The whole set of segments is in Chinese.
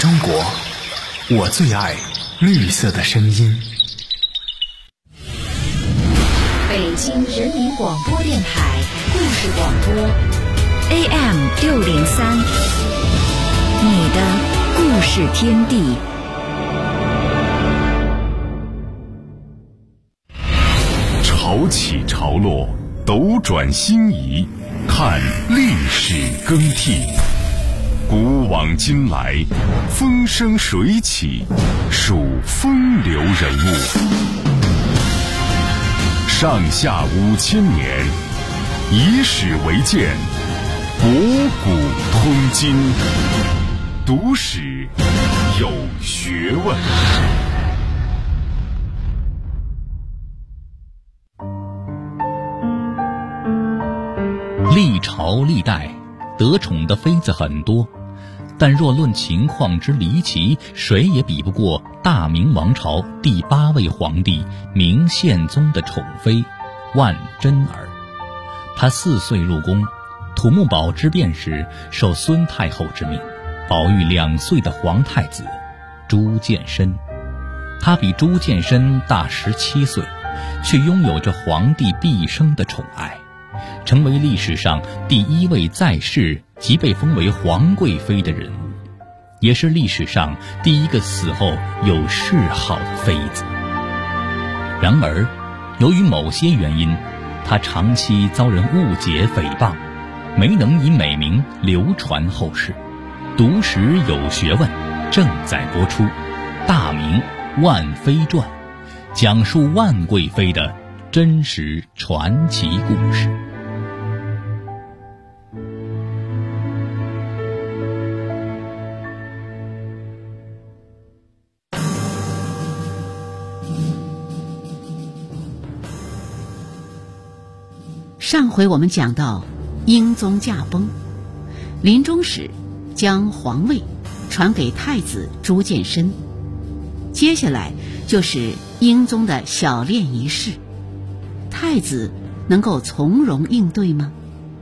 中国，我最爱绿色的声音。 北京人民广播电台故事广播 AM603，你的故事天地。 潮起潮落，斗转星移，看历史更替。古往今来，风生水起，数风流人物。上下5000年，以史为鉴，博古通今，读史有学问。 历朝历代得宠的妃子很多，但若论情况之离奇，谁也比不过大明王朝第8位皇帝明宪宗的宠妃万贞儿。她4岁入宫，土木堡之变时受孙太后之命，保育2岁的皇太子朱见深。他比朱见深大17岁，却拥有着皇帝毕生的宠爱，成为历史上第1位在世即被封为皇贵妃的人物，也是历史上第1个死后有谥号的妃子。然而，由于某些原因，她长期遭人误解诽谤，没能以美名流传后世。读史有学问正在播出《大明万妃传》，讲述万贵妃的真实传奇故事。 上回我们讲到英宗驾崩，临终时将皇位传给太子朱见深，接下来就是英宗的小殓仪式，太子能够从容应对吗？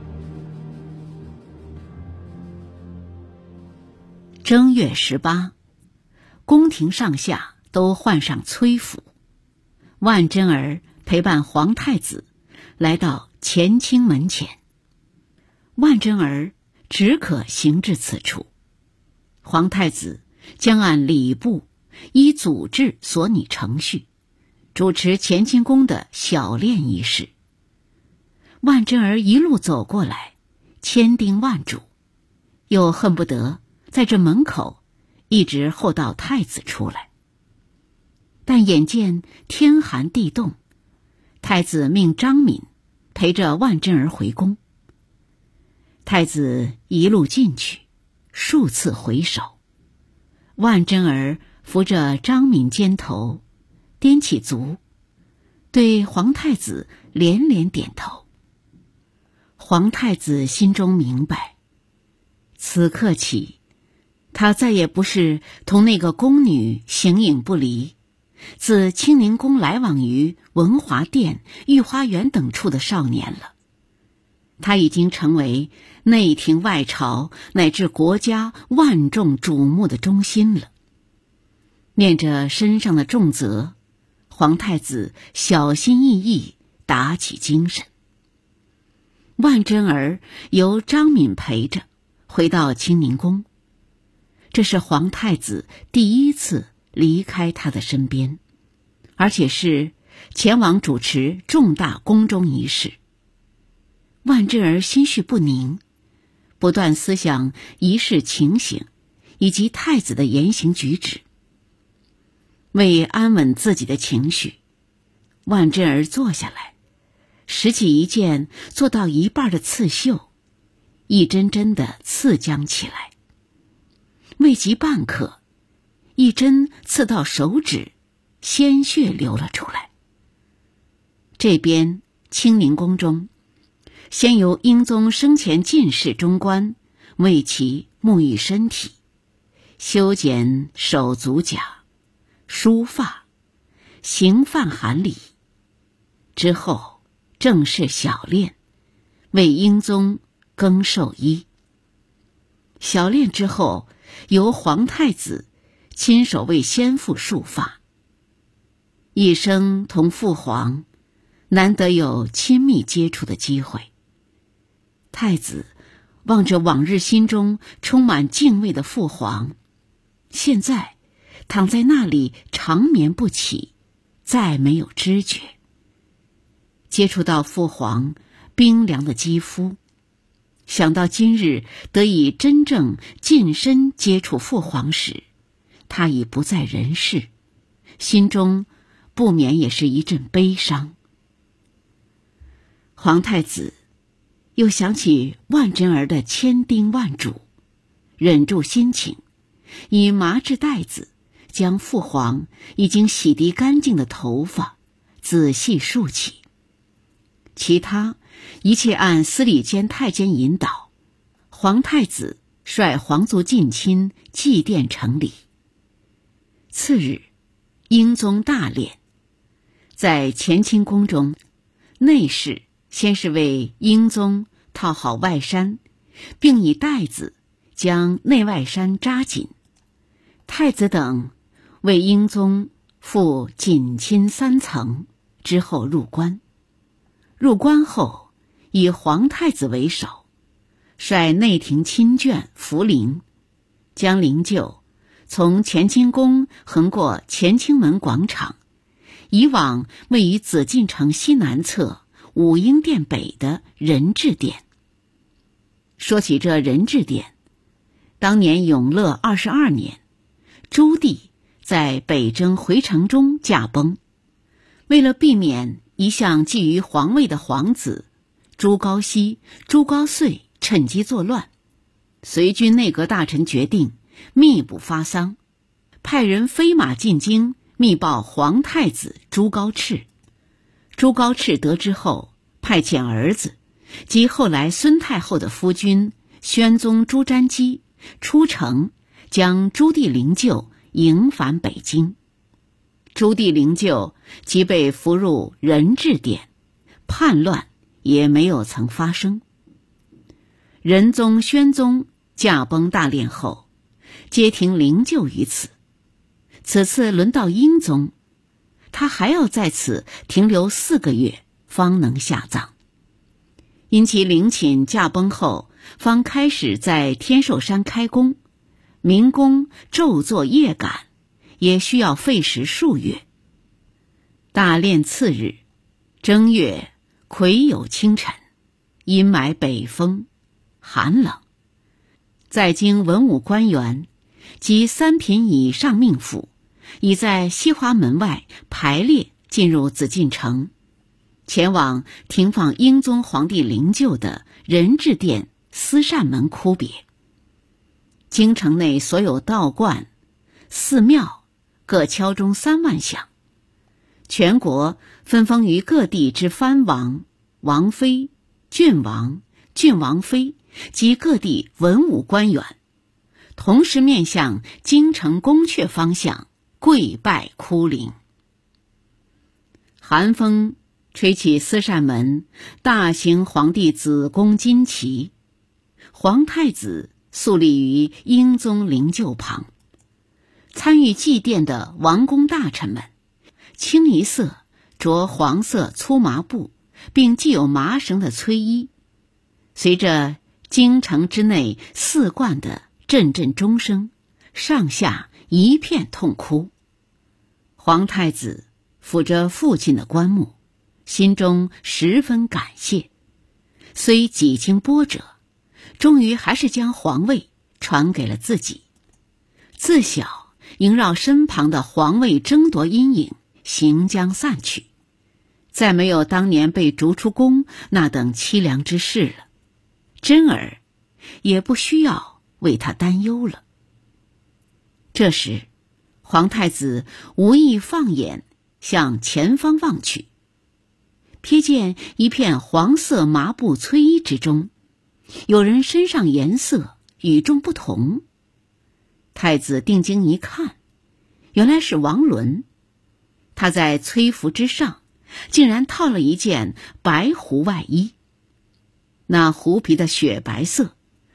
正月18，宫廷上下都换上崔服，万贞儿陪伴皇太子来到乾清门前，万贞儿只可行至此处，皇太子将按礼部依祖制所拟程序，主持乾清宫的小殓仪式。万贞儿一路走过来，千叮万嘱，又恨不得在这门口一直候到太子出来。但眼见天寒地冻，太子命张敏陪着万贞儿回宫。太子一路进去，数次回首，万贞儿扶着张敏肩头，踮起足，对皇太子连连点头。皇太子心中明白，此刻起，他再也不是同那个宫女形影不离，自清宁宫来往于文华殿、御花园等处的少年了。他已经成为内廷外朝乃至国家万众瞩目的中心了。念着身上的重责，皇太子小心翼翼打起精神。万贞儿由张敏陪着回到清宁宫，这是皇太子第1次离开他的身边，而且是前往主持重大宫中仪式。万贞儿心绪不宁，不断思想仪式情形以及太子的言行举止。为安稳自己的情绪，万贞儿坐下来，拾起一件做到一半的刺绣，一针针地刺将起来。未及半刻，一针刺到手指，鲜血流了出来。这边清宁宫中，先由英宗生前进士中官为其沐浴身体，修剪手足甲，梳发，行范寒礼。之后正式小殓，为英宗更寿衣。 小殓之后，由皇太子亲手为先父束发。一生同父皇，难得有亲密接触的机会。太子望着往日心中充满敬畏的父皇，现在躺在那里长眠不起，再没有知觉。接触到父皇冰凉的肌肤，想到今日得以真正近身接触父皇时，他已不在人世，心中不免也是一阵悲伤。皇太子又想起万贞儿的千叮万嘱，忍住心情，以麻制袋子将父皇已经洗涤干净的头发仔细束起，其他一切按司礼监太监引导。皇太子率皇族近亲祭奠成礼。次日，英宗大殓，在乾清宫中，内侍先是为英宗套好外衫，并以带子将内外衫扎紧。太子等为英宗附锦衾3层，之后入关。入关后，以皇太子为首，率内廷亲眷扶灵，将灵柩从乾清宫横过乾清门广场，移往位于紫禁城西南侧武英殿北的仁治殿。说起这仁治殿，当年永乐22年，朱棣在北征回城中驾崩，为了避免一向觊觎皇位的皇子朱高煦、朱高燧趁机作乱，随军内阁大臣决定密不发丧，派人飞马进京密报皇太子朱高炽。朱高炽得知后，派遣儿子及后来孙太后的夫君宣宗朱瞻基出城，将朱棣灵柩迎返北京。朱棣灵柩即被扶入仁治殿，叛乱也没有曾发生。仁宗、宣宗驾崩大殓后，皆停灵柩于此。此次轮到英宗，他还要在此停留4个月，方能下葬。因其陵寝驾崩后，方开始在天寿山开工，民工昼作夜赶，也需要费时数月。大殓次日，正月癸酉清晨，阴霾北风，寒冷。在京文武官员及3品以上命妇，已在西华门外排列进入紫禁城，前往停放英宗皇帝灵柩的仁治殿思善门哭别。京城内所有道观、寺庙各敲钟3万响，全国分封于各地之藩王、王妃、郡王、郡王妃及各地文武官员，同时面向京城宫阙方向跪拜哭灵。寒风吹起思善门大型皇帝紫宫金旗，皇太子肃立于英宗灵柩旁。参与祭奠的王公大臣们，清一色着黄色粗麻布，并系有麻绳的崔衣，随着京城之内四观的阵阵钟声，上下一片痛哭。皇太子抚着父亲的棺木，心中十分感谢，虽几经波折，终于还是将皇位传给了自己。自小萦绕身旁的皇位争夺阴影行将散去，再没有当年被逐出宫那等凄凉之事了，真儿也不需要为他担忧了。这时，皇太子无意放眼向前方望去，瞥见一片黄色麻布崔衣之中，有人身上颜色与众不同。太子定睛一看，原来是王伦。他在崔服之上竟然套了一件白狐外衣，那狐皮的雪白色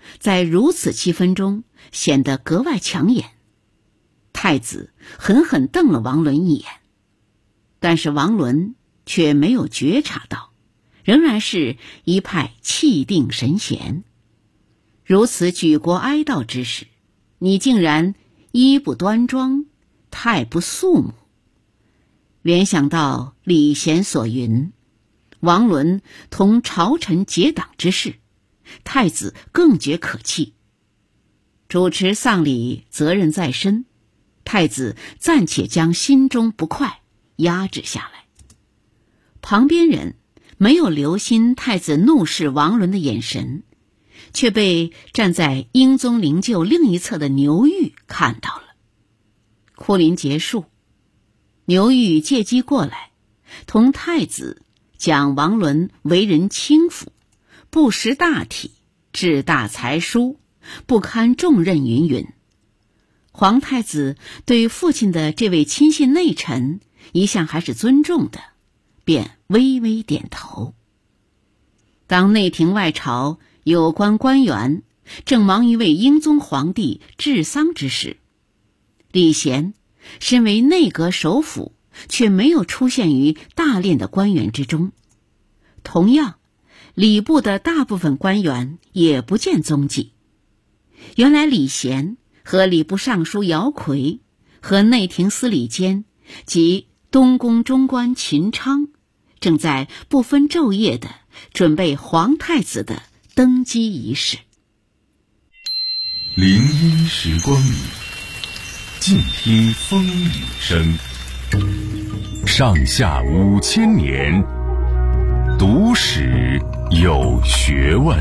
在如此气氛中显得格外抢眼。太子狠狠瞪了王伦一眼，但是王伦却没有觉察到，仍然是一派气定神闲。如此举国哀悼之时，你竟然衣不端庄，态不肃穆。联想到礼贤所云，王伦同朝臣结党之事，太子更觉可气。主持丧礼责任在身，太子暂且将心中不快压制下来。旁边人没有留心太子怒视王伦的眼神，却被站在英宗灵柩另一侧的牛玉看到了。哭临结束，牛玉借机过来，同太子讲王伦为人轻浮，不识大体，志大才疏，不堪重任云云。皇太子对父亲的这位亲信内臣一向还是尊重的，便微微点头。当内廷外朝有关官员正忙于为英宗皇帝治丧之时，礼贤身为内阁首辅，却没有出现于大殓的官员之中。同样，礼部的大部分官员也不见踪迹。原来礼贤和礼部尚书姚逵和内廷司礼监及东宫中官秦昌正在不分昼夜地准备皇太子的登基仪式。 聆音时光里，静听风雨声。上下5000年，读史有学问。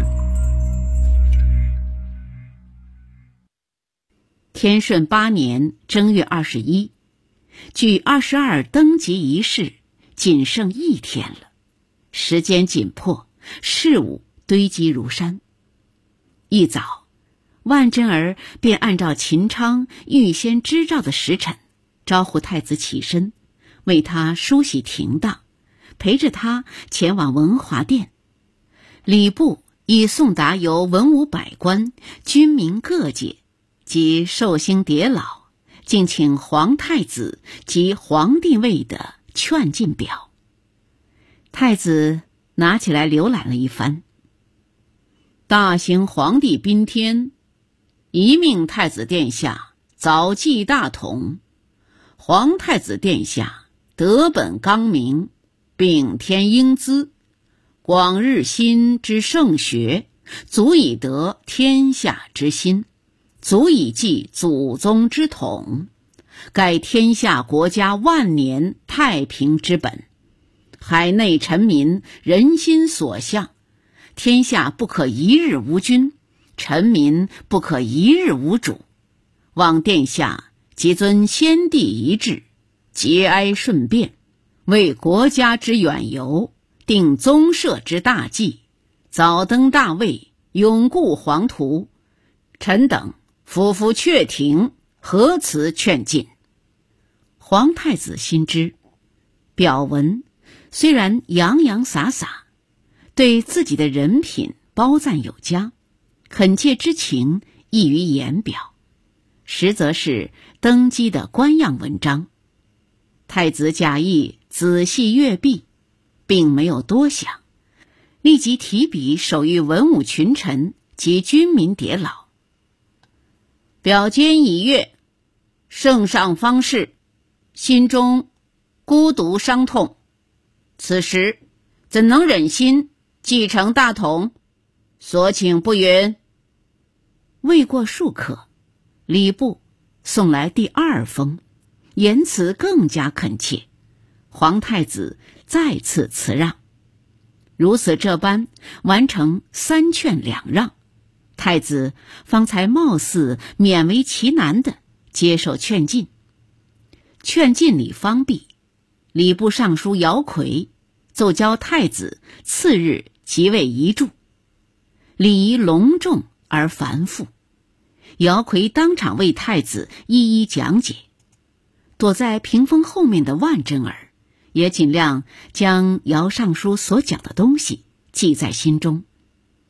天顺8年正月21，距22登基仪式仅剩1天了，时间紧迫，事务堆积如山。一早，万贞儿便按照秦昌预先支召的时辰，招呼太子起身，为他梳洗停当，陪着他前往文华殿。礼部已送达由文武百官、军民各界及寿星迭老敬请皇太子及皇帝位的劝进表。太子拿起来浏览了一番。大行皇帝宾天，一命太子殿下早继大统。皇太子殿下德本刚明，秉天英姿，广日新之圣学，足以得天下之心，足以继祖宗之统，盖天下国家万年太平之本。海内臣民人心所向，天下不可一日无君，臣民不可一日无主。望殿下即遵先帝遗志，节哀顺变，为国家之远游，定宗社之大计，早登大位，永固皇图。臣等夫妇阙庭，何辞劝进。皇太子心知，表文虽然洋洋洒洒，对自己的人品褒赞有加，恳切之情溢于言表，实则是登基的官样文章。太子假意仔细阅毕，并没有多想，立即提笔手谕文武群臣及军民迭老。表笺已阅，圣上方士，心中孤独伤痛，此时怎能忍心继承大统？所请不允。未过数刻，礼部送来第2封，言辞更加恳切。皇太子再次辞让。如此这般完成3劝2让，太子方才貌似勉为其难地接受劝进。劝进礼方毕，礼部尚书姚逵奏交太子次日即位遗嘱，礼仪隆重而繁复。姚逵当场为太子一一讲解，躲在屏风后面的万贞儿也尽量将姚尚书所讲的东西记在心中。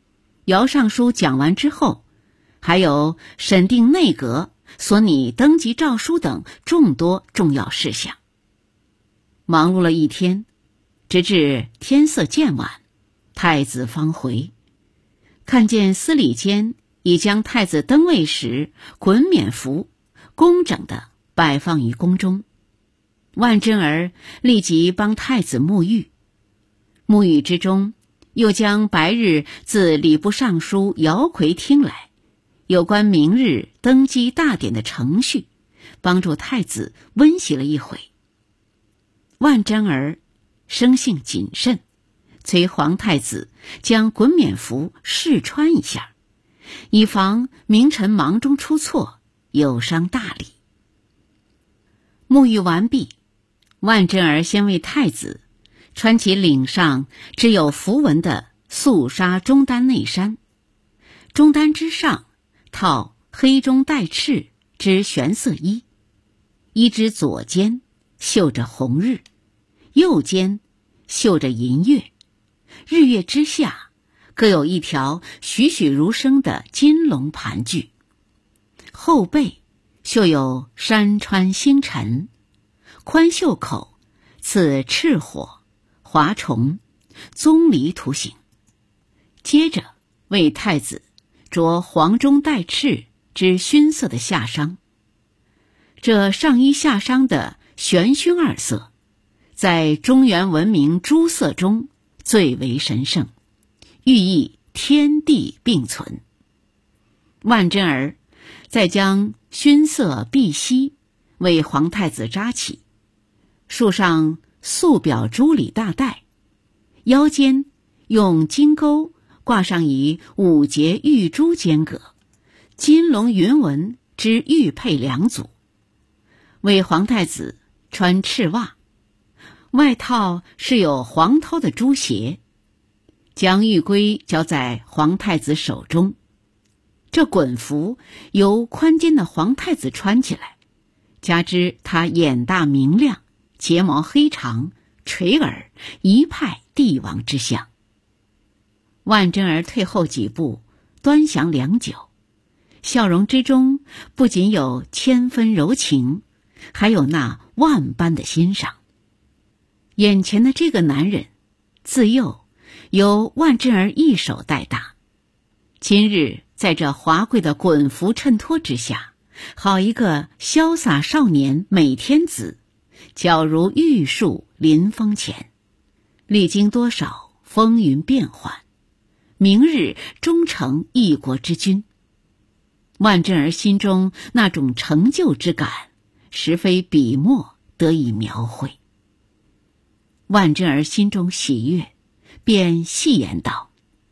姚尚书讲完之后，还有审定内阁所拟登基诏书等众多重要事项。忙碌了一天，直至天色渐晚，太子方回，看见司礼监已将太子登位时衮冕服工整地摆放于宫中。万贞儿立即帮太子沐浴，沐浴之中又将白日自礼部尚书姚逵听来有关明日登基大典的程序，帮助太子温习了一回。万贞儿生性谨慎，催皇太子将衮冕服试穿一下，以防明臣忙中出错，有伤大礼。沐浴完毕，万贞儿先为太子穿起领上只有符文的素纱中单内衫，中单之上套黑中带赤之玄色衣，衣之左肩绣着红日，右肩绣着银月，日月之下各有一条栩栩如生的金龙盘踞，后背绣有山川星辰，宽袖口刺赤火、华虫、棕榈图形。接着为太子着黄中带赤之熏色的夏裳，这上衣下裳的玄熏二色，在中原文明诸色中最为神圣，寓意天地并存。万贞儿再将熏色碧玺为皇太子扎起，束上素表珠里大带，腰间用金钩挂上以5节玉珠间隔、金龙云纹之玉佩2组，为皇太子穿赤袜，外套是有黄绦的珠鞋，将玉圭交在皇太子手中。这衮服由宽肩的皇太子穿起来，加之他眼大明亮，睫毛黑长，垂耳，一派帝王之相。万贞儿退后几步，端详良久，笑容之中不仅有千分柔情，还有那万般的欣赏。眼前的这个男人，自幼由万贞儿一手带大，今日在这华贵的衮服衬托之下，好一个潇洒少年美天子，皎如玉树临风前，历经多少风云变幻，明日终成一国之君。万贞儿心中那种成就之感，实非笔墨得以描绘。万贞儿心中喜悦，便戏言道：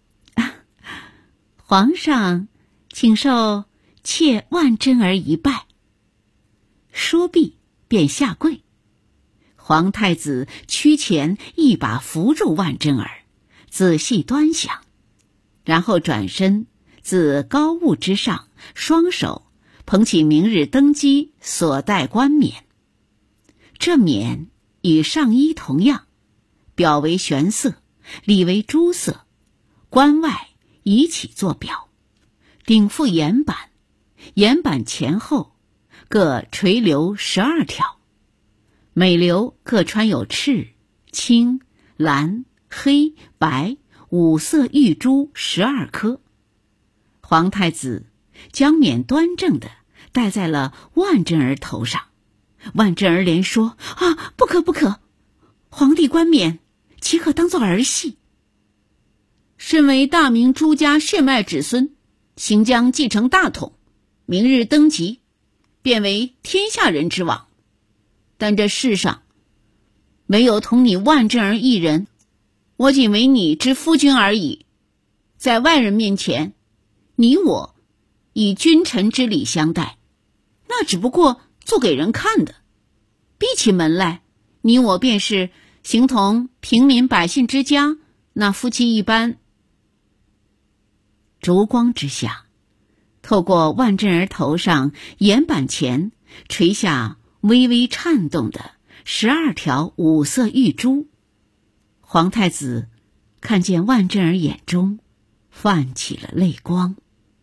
皇上，请受妾万贞儿一拜。说毕便下跪。皇太子屈前一把扶住万贞儿，仔细端详，然后转身自高雾之上，双手捧起明日登基所戴冠冕。这冕与上衣同样，表为玄色，里为朱色，冠外一起作表，顶覆檐板，檐板前后各垂留12条，每流各穿有赤、青、蓝、黑、白5色玉珠12颗。皇太子将冕端正地戴在了万贞儿头上。万贞儿连说：不可不可，皇帝冠冕岂可当作儿戏？身为大明朱家血脉子孙，行将继承大统，明日登基，便为天下人之望。但这世上没有同你万贞儿一人，我仅为你之夫君而已。在外人面前，你我以君臣之礼相待，那只不过做给人看的。闭起门来，你我便是形同平民百姓之家那夫妻一般。烛光之下，透过万贞儿头上檐板前垂下微微颤动的12条5色玉珠，皇太子看见万贞儿眼中泛起了泪光。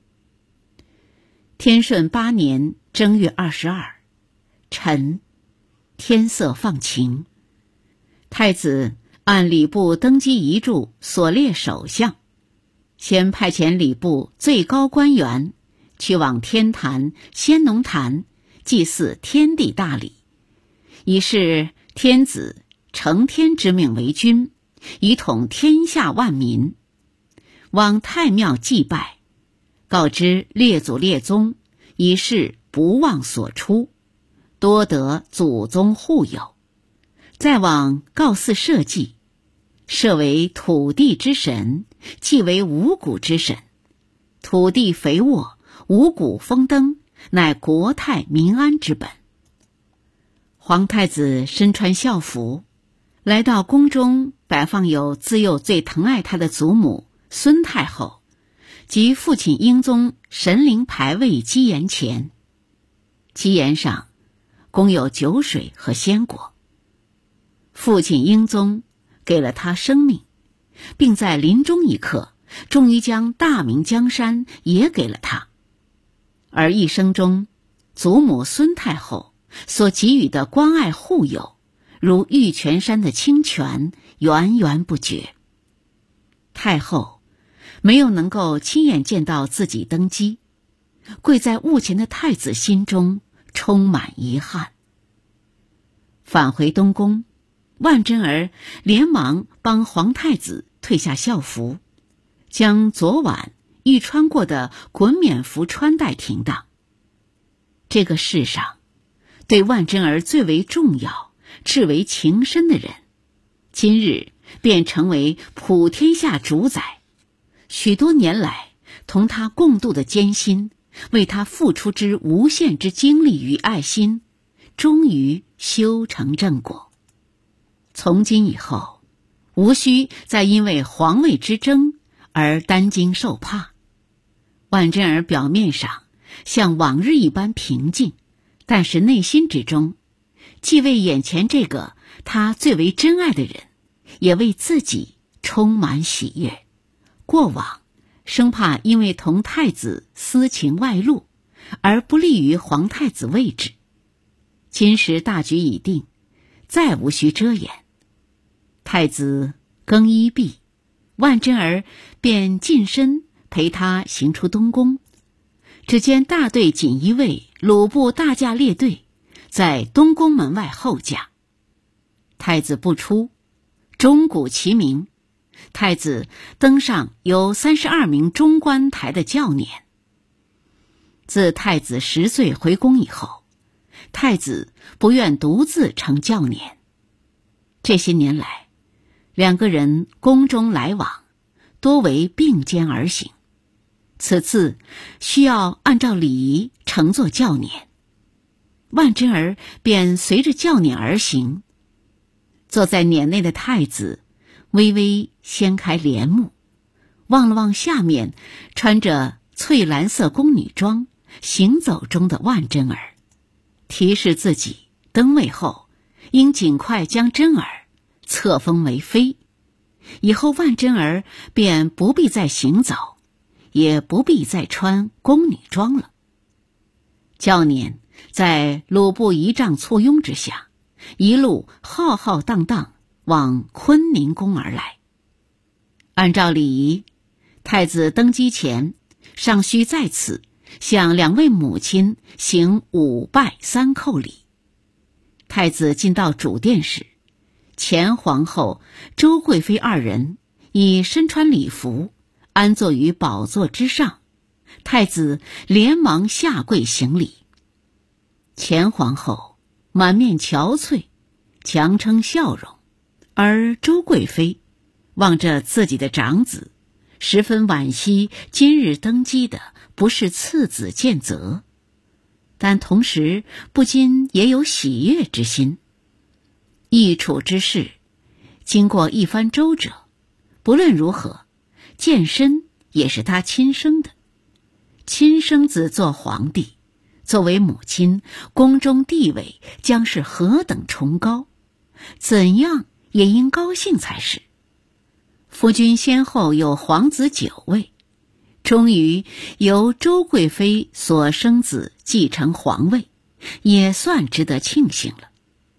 天顺8年正月22，晨，天色放晴，太子按礼部登基遗嘱所列首相，先派遣礼部最高官员去往天坛、先农坛祭祀天地大礼，以示天子承天之命为君，以统天下万民。往太庙祭拜，告知列祖列宗，以示不忘所出，多得祖宗护佑。再往告祀社稷，社为土地之神，祭为五谷之神。土地肥沃，五谷丰登，乃国泰民安之本。皇太子身穿孝服，来到宫中，摆放有自幼最疼爱他的祖母孙太后及父亲英宗神灵牌位基岩前，基岩上供有酒水和鲜果。父亲英宗给了他生命，并在临终一刻终于将大明江山也给了他。而一生中，祖母孙太后所给予的关爱护佑，如玉泉山的清泉，源源不绝。太后没有能够亲眼见到自己登基，跪在屋前的太子心中充满遗憾。返回东宫，万贞儿连忙帮皇太子褪下孝服，将昨晚欲穿过的衮冕服穿戴停当。这个世上对万贞儿最为重要、至为情深的人，今日便成为普天下主宰。许多年来同他共度的艰辛，为他付出之无限之精力与爱心，终于修成正果。从今以后，无需再因为皇位之争而担惊受怕。万贞儿表面上像往日一般平静，但是内心之中，既为眼前这个他最为珍爱的人，也为自己充满喜悦。过往生怕因为同太子私情外露而不利于皇太子位置，今时大局已定，再无需遮掩。太子更衣毕，万贞儿便近身陪他行出东宫。只见大队锦衣卫鲁部大驾列队在东宫门外候驾。太子不出，钟鼓齐鸣，太子登上由32名中官抬的轿辇。自太子10岁回宫以后，太子不愿独自乘轿辇。这些年来，两个人宫中来往，多为并肩而行。此次需要按照礼仪乘坐轿辇，万贞儿便随着轿辇而行。坐在辇内的太子微微掀开帘幕，望了望下面穿着翠蓝色宫女装行走中的万贞儿，提示自己登位后应尽快将贞儿册封为妃。以后万贞儿便不必再行走，也不必再穿宫女装了。轿辇在鲁部仪仗簇拥之下，一路浩浩荡荡往坤宁宫而来。按照礼仪，太子登基前尚需在此向两位母亲行5拜3叩礼。太子进到主殿时，前皇后周贵妃二人已身穿礼服，安坐于宝座之上。太子连忙下跪行礼。前皇后满面憔悴，强撑笑容，而周贵妃望着自己的长子，十分惋惜今日登基的不是次子建泽，但同时不禁也有喜悦之心。易处之事，经过一番周折，不论如何，建身也是他亲生的。亲生子做皇帝，作为母亲，宫中地位将是何等崇高，怎样也应高兴才是。夫君先后有皇子9位， 终于由周贵妃所生子继承皇位，也算值得庆幸了。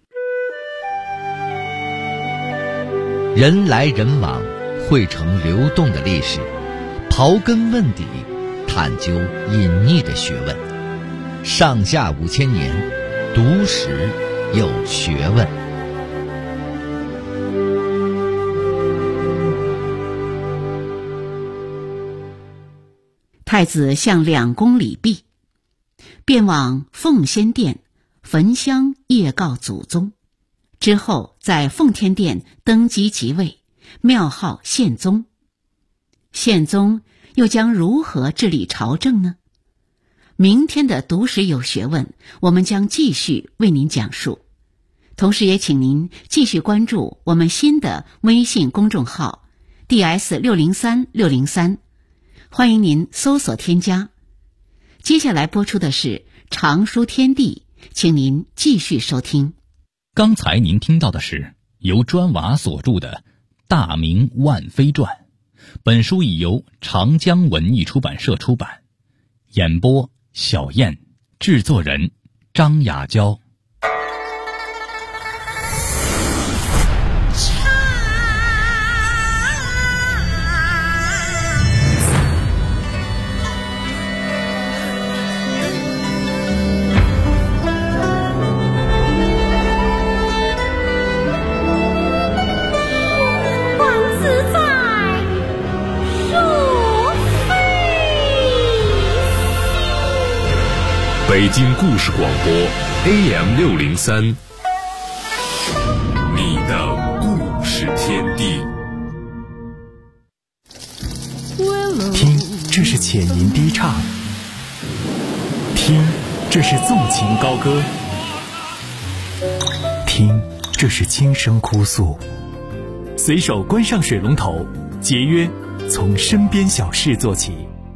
人来人往，汇成流动的历史，刨根问底，探究隐匿的学问。上下5000年，读史有学问。 太子向两宫礼毕，便往奉先殿焚香谒告祖宗，之后在奉天殿登基即位，庙号宪宗。宪宗又将如何治理朝政呢？明天的读史有学问，我们将继续为您讲述。同时也请您继续关注我们新的微信公众号 DS603603，欢迎您搜索添加。接下来播出的是常书天地，请您继续收听。 刚才您听到的是由砖瓦所著的《大明万妃传》，本书已由长江文艺出版社出版。演播小燕，制作人张雅娇。 北京故事广播 AM603， 你的故事天地。 听，这是浅吟低唱；听，这是纵情高歌；听，这是轻声哭诉。随手关上水龙头，节约从身边小事做起。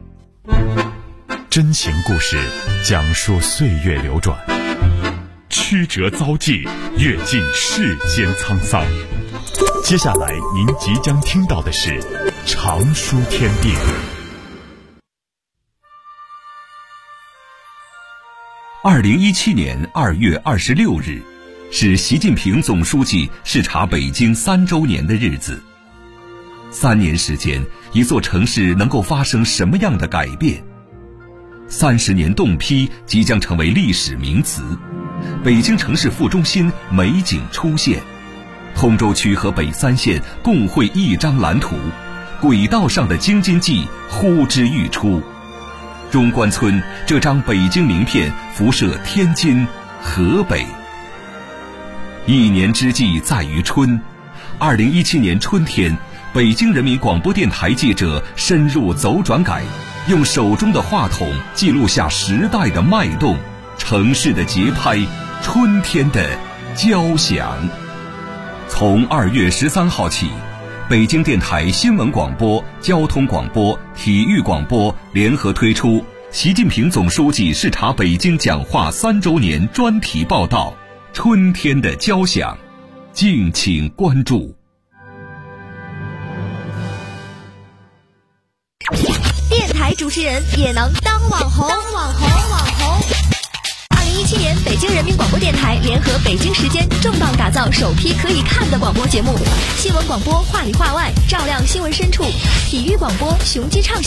真情故事，讲述岁月流转，曲折遭际，阅尽世间沧桑。接下来您即将听到的是常书天地。2017年2月26日，是习近平总书记视察北京3周年的日子。3年时间，一座城市能够发生什么样的改变？30年冻批即将成为历史名词，北京城市副中心美景出现，通州区和北3县共绘一张蓝图，轨道上的京津冀呼之欲出。中关村这张北京名片辐射天津、河北。一年之计在于春，2017年春天，北京人民广播电台记者深入走转改，用手中的话筒记录下时代的脉动，城市的节拍，春天的交响。从2月13号起，北京电台新闻广播、交通广播、体育广播联合推出习近平总书记视察北京讲话3周年专题报道《春天的交响》，敬请关注。 电台主持人也能当网红。2017年，北京人民广播电台联合北京时间重磅打造首批可以看的广播节目：新闻广播话里话外，照亮新闻深处；体育广播雄鸡畅